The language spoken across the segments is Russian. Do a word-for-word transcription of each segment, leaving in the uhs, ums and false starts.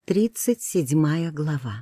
Тридцать седьмая глава.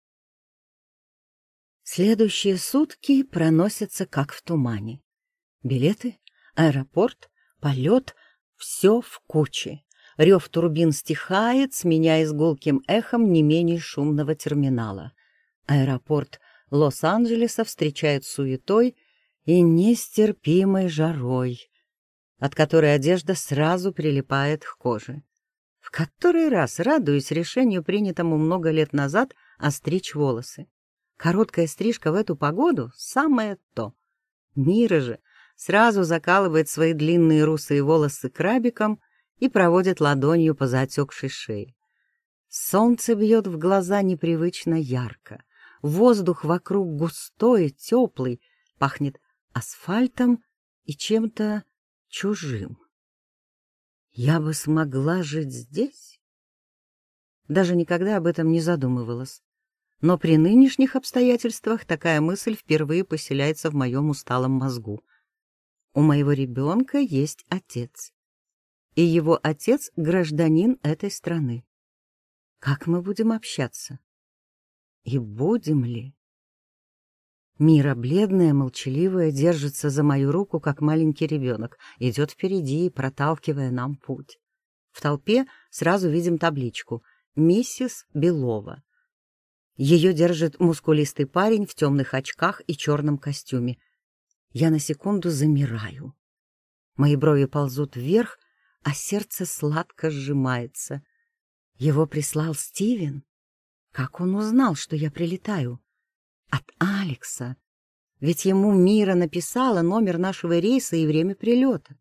Следующие сутки проносятся как в тумане. Билеты, аэропорт, полет — все в куче. Рев турбин стихает, сменяясь гулким эхом не менее шумного терминала. Аэропорт Лос-Анджелеса встречает суетой и нестерпимой жарой, от которой одежда сразу прилипает к коже. В который раз радуюсь решению, принятому много лет назад, остричь волосы. Короткая стрижка в эту погоду — самое то. Мира же сразу закалывает свои длинные русые волосы крабиком и проводит ладонью по затекшей шее. Солнце бьет в глаза непривычно ярко. Воздух вокруг густой, теплый, пахнет асфальтом и чем-то чужим. Я бы смогла жить здесь? Даже никогда об этом не задумывалась. Но при нынешних обстоятельствах такая мысль впервые поселяется в моем усталом мозгу. У моего ребенка есть отец. И его отец — гражданин этой страны. Как мы будем общаться? И будем ли? Мира, бледная, молчаливая, держится за мою руку, как маленький ребенок, идет впереди, проталкивая нам путь. В толпе сразу видим табличку «Миссис Белова». Ее держит мускулистый парень в темных очках и черном костюме. Я на секунду замираю. Мои брови ползут вверх, а сердце сладко сжимается. Его прислал Стивен? Как он узнал, что я прилетаю? От Алекса. Ведь ему Мира написала номер нашего рейса и время прилета.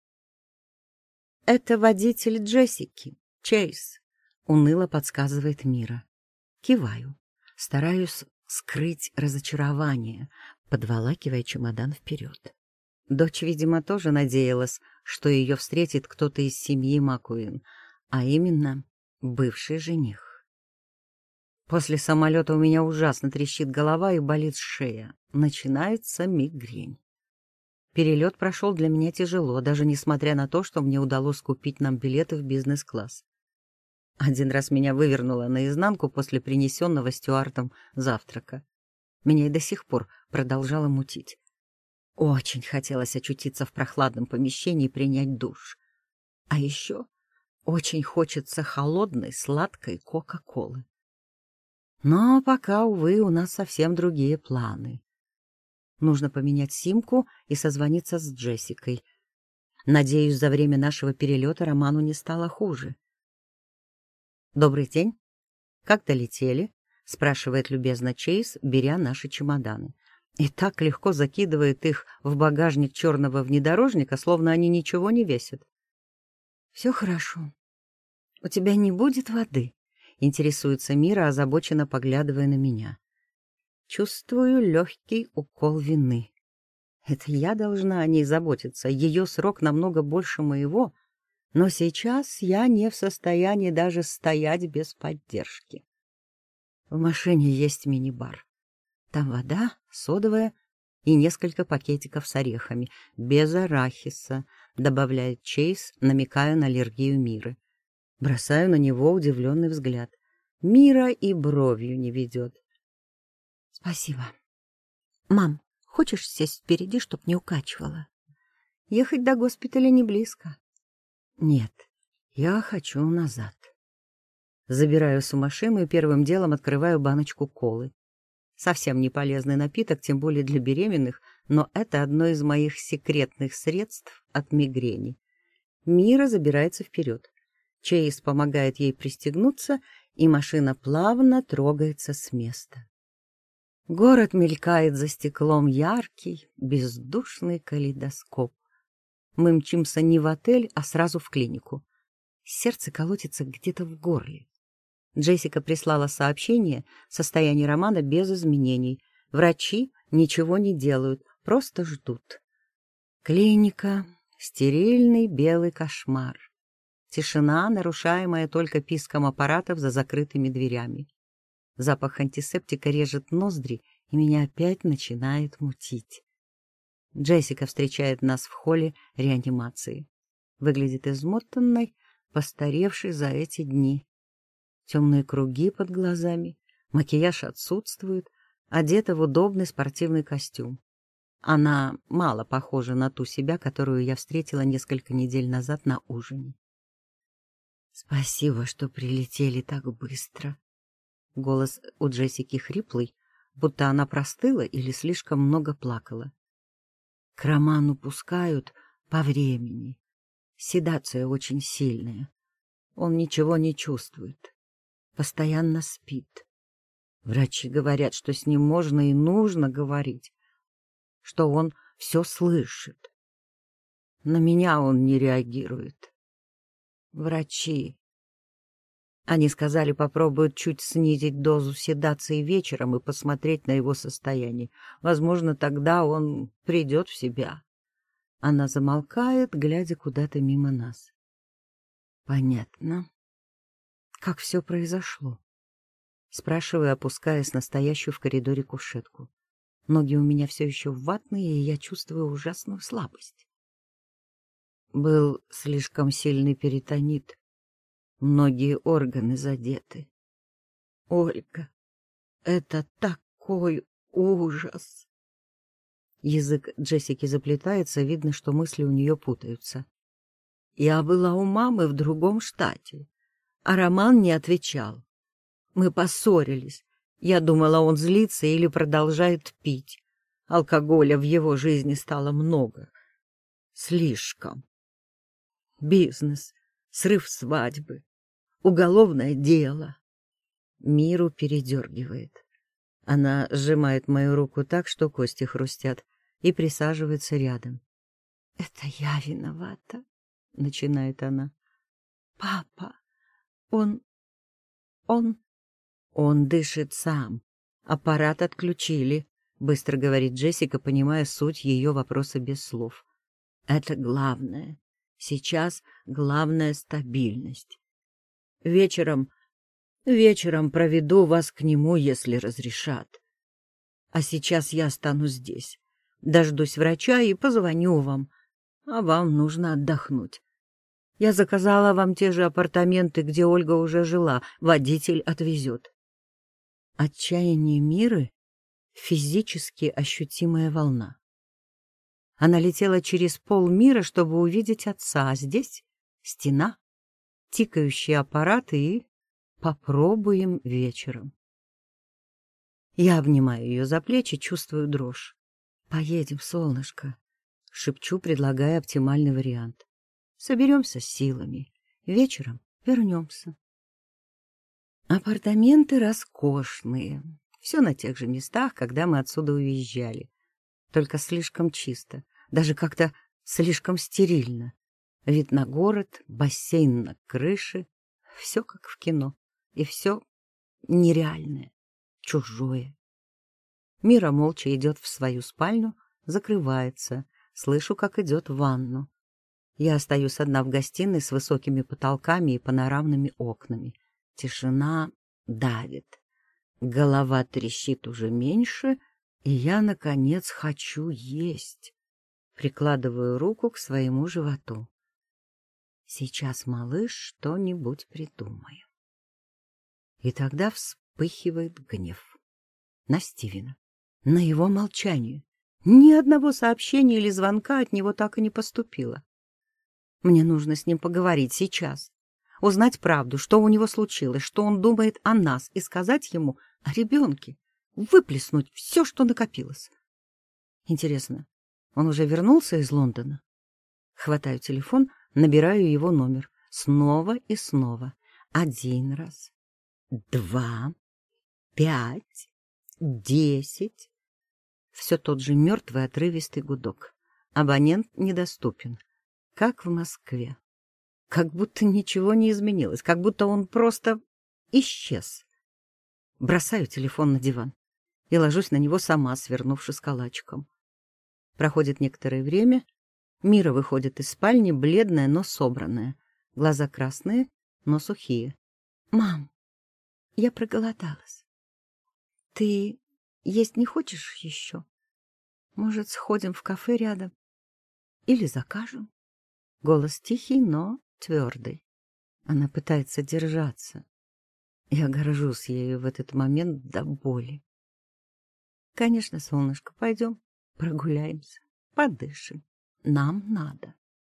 «Это водитель Джессики, Чейз», — уныло подсказывает Мира. Киваю, стараюсь скрыть разочарование, подволакивая чемодан вперед. Дочь, видимо, тоже надеялась, что ее встретит кто-то из семьи Маккуин, а именно бывший жених. После самолета у меня ужасно трещит голова и болит шея. Начинается мигрень. Перелет прошел для меня тяжело, даже несмотря на то, что мне удалось купить нам билеты в бизнес-класс. Один раз меня вывернуло наизнанку после принесенного Стюартом завтрака. Меня и до сих пор продолжало мутить. Очень хотелось очутиться в прохладном помещении и принять душ. А еще очень хочется холодной, сладкой Кока-Колы. Но пока, увы, у нас совсем другие планы. Нужно поменять симку и созвониться с Джессикой. Надеюсь, за время нашего перелета Роману не стало хуже. «Добрый день. Как долетели?» — спрашивает любезно Чейз, беря наши чемоданы. И так легко закидывает их в багажник черного внедорожника, словно они ничего не весят. «Все хорошо. У тебя не будет воды?» — интересуется Мира, озабоченно поглядывая на меня. Чувствую легкий укол вины. Это я должна о ней заботиться, ее срок намного больше моего, но сейчас я не в состоянии даже стоять без поддержки. В машине есть мини-бар. Там вода, содовая и несколько пакетиков с орехами, без арахиса, добавляет Чейз, намекая на аллергию Миры. Бросаю на него удивленный взгляд. Мира и бровью не ведет. Спасибо. Мам, хочешь сесть впереди, чтоб не укачивала? Ехать до госпиталя не близко. Нет, я хочу назад. Забираюсь в машину и первым делом открываю баночку колы. Совсем не полезный напиток, тем более для беременных, но это одно из моих секретных средств от мигрени. Мира забирается вперед. Чейз помогает ей пристегнуться, и машина плавно трогается с места. Город мелькает за стеклом, яркий, бездушный калейдоскоп. Мы мчимся не в отель, а сразу в клинику. Сердце колотится где-то в горле. Джессика прислала сообщение: состояние Романа без изменений. Врачи ничего не делают, просто ждут. Клиника — стерильный белый кошмар. Тишина, нарушаемая только писком аппаратов за закрытыми дверями. Запах антисептика режет ноздри, и меня опять начинает мутить. Джессика встречает нас в холле реанимации. Выглядит измотанной, постаревшей за эти дни. темные круги под глазами, макияж отсутствует, одета в удобный спортивный костюм. Она мало похожа на ту себя, которую я встретила несколько недель назад на ужине. «Спасибо, что прилетели так быстро». Голос у Джессики хриплый, будто она простыла или слишком много плакала. «К Роману пускают по времени. Седация очень сильная. Он ничего не чувствует. Постоянно спит. Врачи говорят, что с ним можно и нужно говорить, что он все слышит. На меня он не реагирует. Врачи. Они сказали, попробуют чуть снизить дозу седации вечером и посмотреть на его состояние. Возможно, тогда он придет в себя». Она замолкает, глядя куда-то мимо нас. «Понятно. Как все произошло?» Спрашиваю, опускаясь на стоящую в коридоре кушетку. Ноги у меня все еще ватные, и я чувствую ужасную слабость. Был слишком сильный перитонит. Многие органы задеты. Ольга, это такой ужас. Язык Джессики заплетается, видно, что мысли у нее путаются. Я была у мамы в другом штате, а Роман не отвечал. Мы поссорились. Я думала, он злится или продолжает пить. Алкоголя в его жизни стало много. Слишком. Бизнес, срыв свадьбы, уголовное дело. Миру передергивает. Она сжимает мою руку так, что кости хрустят, и присаживается рядом. «Это я виновата», — начинает она. «Папа, он... он...» «Он дышит сам. Аппарат отключили», — быстро говорит Джессика, понимая суть ее вопроса без слов. «Это главное. Сейчас главная стабильность. Вечером... вечером проведу вас к нему, если разрешат. А сейчас я останусь здесь. Дождусь врача и позвоню вам. А вам нужно отдохнуть. Я заказала вам те же апартаменты, где Ольга уже жила. Водитель отвезет». Отчаяние Миры — физически ощутимая волна. Она летела через полмира, чтобы увидеть отца, а здесь стена, тикающие аппараты и попробуем вечером. Я обнимаю ее за плечи, чувствую дрожь. «Поедем, солнышко», — шепчу, предлагая оптимальный вариант. «Соберемся с силами. Вечером вернемся». Апартаменты роскошные. Все на тех же местах, когда мы отсюда уезжали. Только слишком чисто, даже как-то слишком стерильно. Вид на город, бассейн на крыше. Все как в кино. И все нереальное, чужое. Мира молча идет в свою спальню, закрывается. Слышу, как идет в ванну. Я остаюсь одна в гостиной с высокими потолками и панорамными окнами. Тишина давит. Голова трещит уже меньше, и я, наконец, хочу есть. Прикладываю руку к своему животу. Сейчас, малыш, что-нибудь придумаем. И тогда вспыхивает гнев. На Стивена. На его молчание. Ни одного сообщения или звонка от него так и не поступило. Мне нужно с ним поговорить сейчас. Узнать правду, что у него случилось, что он думает о нас, и сказать ему о ребенке. Выплеснуть все, что накопилось. Интересно, он уже вернулся из Лондона? Хватаю телефон, набираю его номер. Снова и снова. Один раз. Два. Пять. Десять. Все тот же мертвый отрывистый гудок. Абонент недоступен. Как в Москве. Как будто ничего не изменилось, как будто он просто исчез. Бросаю телефон на диван и ложусь на него сама, свернувшись калачиком. Проходит некоторое время. Мира выходит из спальни, бледная, но собранная. Глаза красные, но сухие. «Мам, я проголодалась. Ты есть не хочешь еще? Может, сходим в кафе рядом? Или закажем?» Голос тихий, но твердый. Она пытается держаться. Я горжусь ею в этот момент до боли. Конечно, солнышко, пойдем прогуляемся, подышим. Нам надо.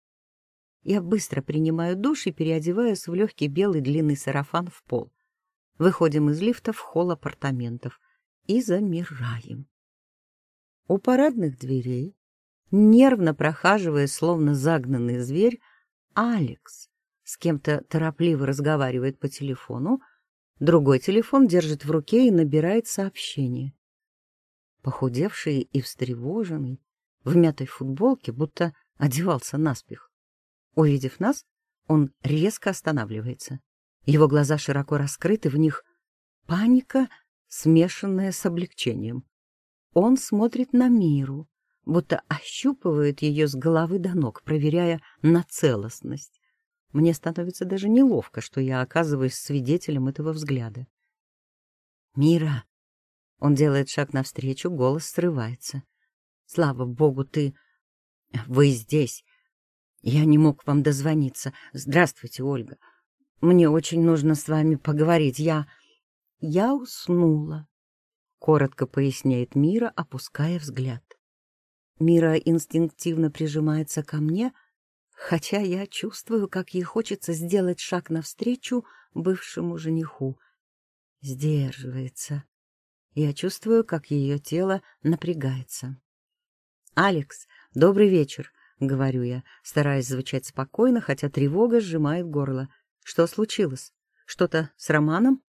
Я быстро принимаю душ и переодеваюсь в легкий белый длинный сарафан в пол. Выходим из лифта в холл апартаментов и замираем. У парадных дверей, нервно прохаживая, словно загнанный зверь, Алекс с кем-то торопливо разговаривает по телефону, другой телефон держит в руке и набирает сообщение. Похудевший и встревоженный, в мятой футболке, будто одевался наспех. Увидев нас, он резко останавливается. Его глаза широко раскрыты, в них паника, смешанная с облегчением. Он смотрит на Миру, будто ощупывает ее с головы до ног, проверяя на целостность. Мне становится даже неловко, что я оказываюсь свидетелем этого взгляда. «Мира!» Он делает шаг навстречу, голос срывается. «Слава богу, ты... Вы здесь. Я не мог вам дозвониться. Здравствуйте, Ольга. Мне очень нужно с вами поговорить. Я... Я уснула», — коротко поясняет Мира, опуская взгляд. Мира инстинктивно прижимается ко мне, хотя я чувствую, как ей хочется сделать шаг навстречу бывшему жениху. Сдерживается. Я чувствую, как ее тело напрягается. «Алекс, добрый вечер», — говорю я, стараясь звучать спокойно, хотя тревога сжимает горло. «Что случилось? Что-то с Романом?»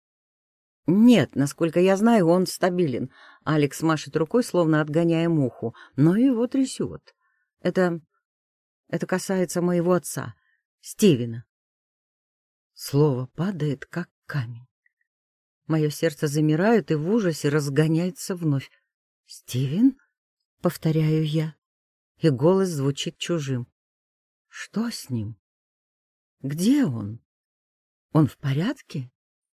«Нет, насколько я знаю, он стабилен». Алекс машет рукой, словно отгоняя муху, но его трясет. «Это... это касается моего отца, Стивена». Слово падает, как камень. Мое сердце замирает и в ужасе разгоняется вновь. «Стивен?» — повторяю я, и голос звучит чужим. «Что с ним? Где он? Он в порядке?»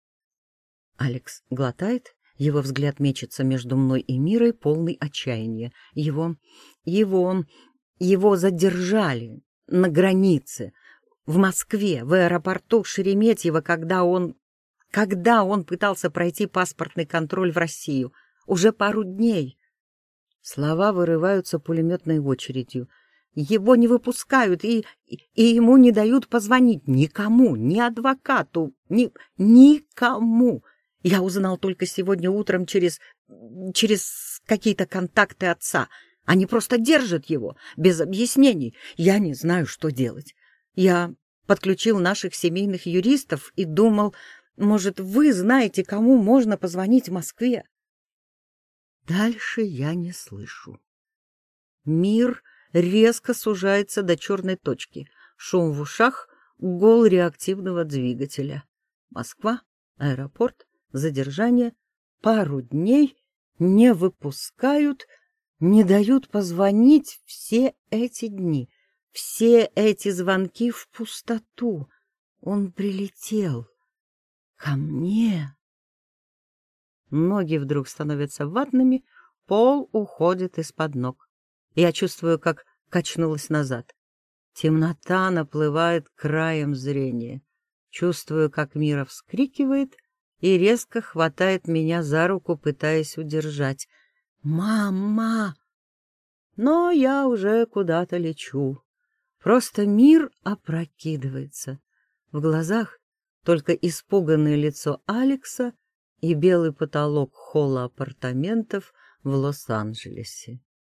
Алекс глотает, его взгляд мечется между мной и Мирой, полный отчаяния. Его... его... его задержали на границе, в Москве, в аэропорту Шереметьево, когда он... когда он пытался пройти паспортный контроль в Россию. Уже пару дней. Слова вырываются пулеметной очередью. Его не выпускают, и, и, и ему не дают позвонить никому, ни адвокату, ни... никому. Я узнал только сегодня утром через... через какие-то контакты отца. Они просто держат его, без объяснений. Я не знаю, что делать. Я подключил наших семейных юристов и думал, может, вы знаете, кому можно позвонить в Москве? Дальше я не слышу. Мир резко сужается до черной точки. Шум в ушах, гул реактивного двигателя. Москва, аэропорт, задержание. Пару дней не выпускают, не дают позвонить все эти дни. Все эти звонки в пустоту. Он прилетел ко мне. Ноги вдруг становятся ватными, пол уходит из-под ног. Я чувствую, как качнулась назад. Темнота наплывает краем зрения. Чувствую, как Мира вскрикивает и резко хватает меня за руку, пытаясь удержать. «Мама!» Но я уже куда-то лечу. Просто мир опрокидывается. В глазах только испуганное лицо Алекса и белый потолок холла апартаментов в Лос-Анджелесе.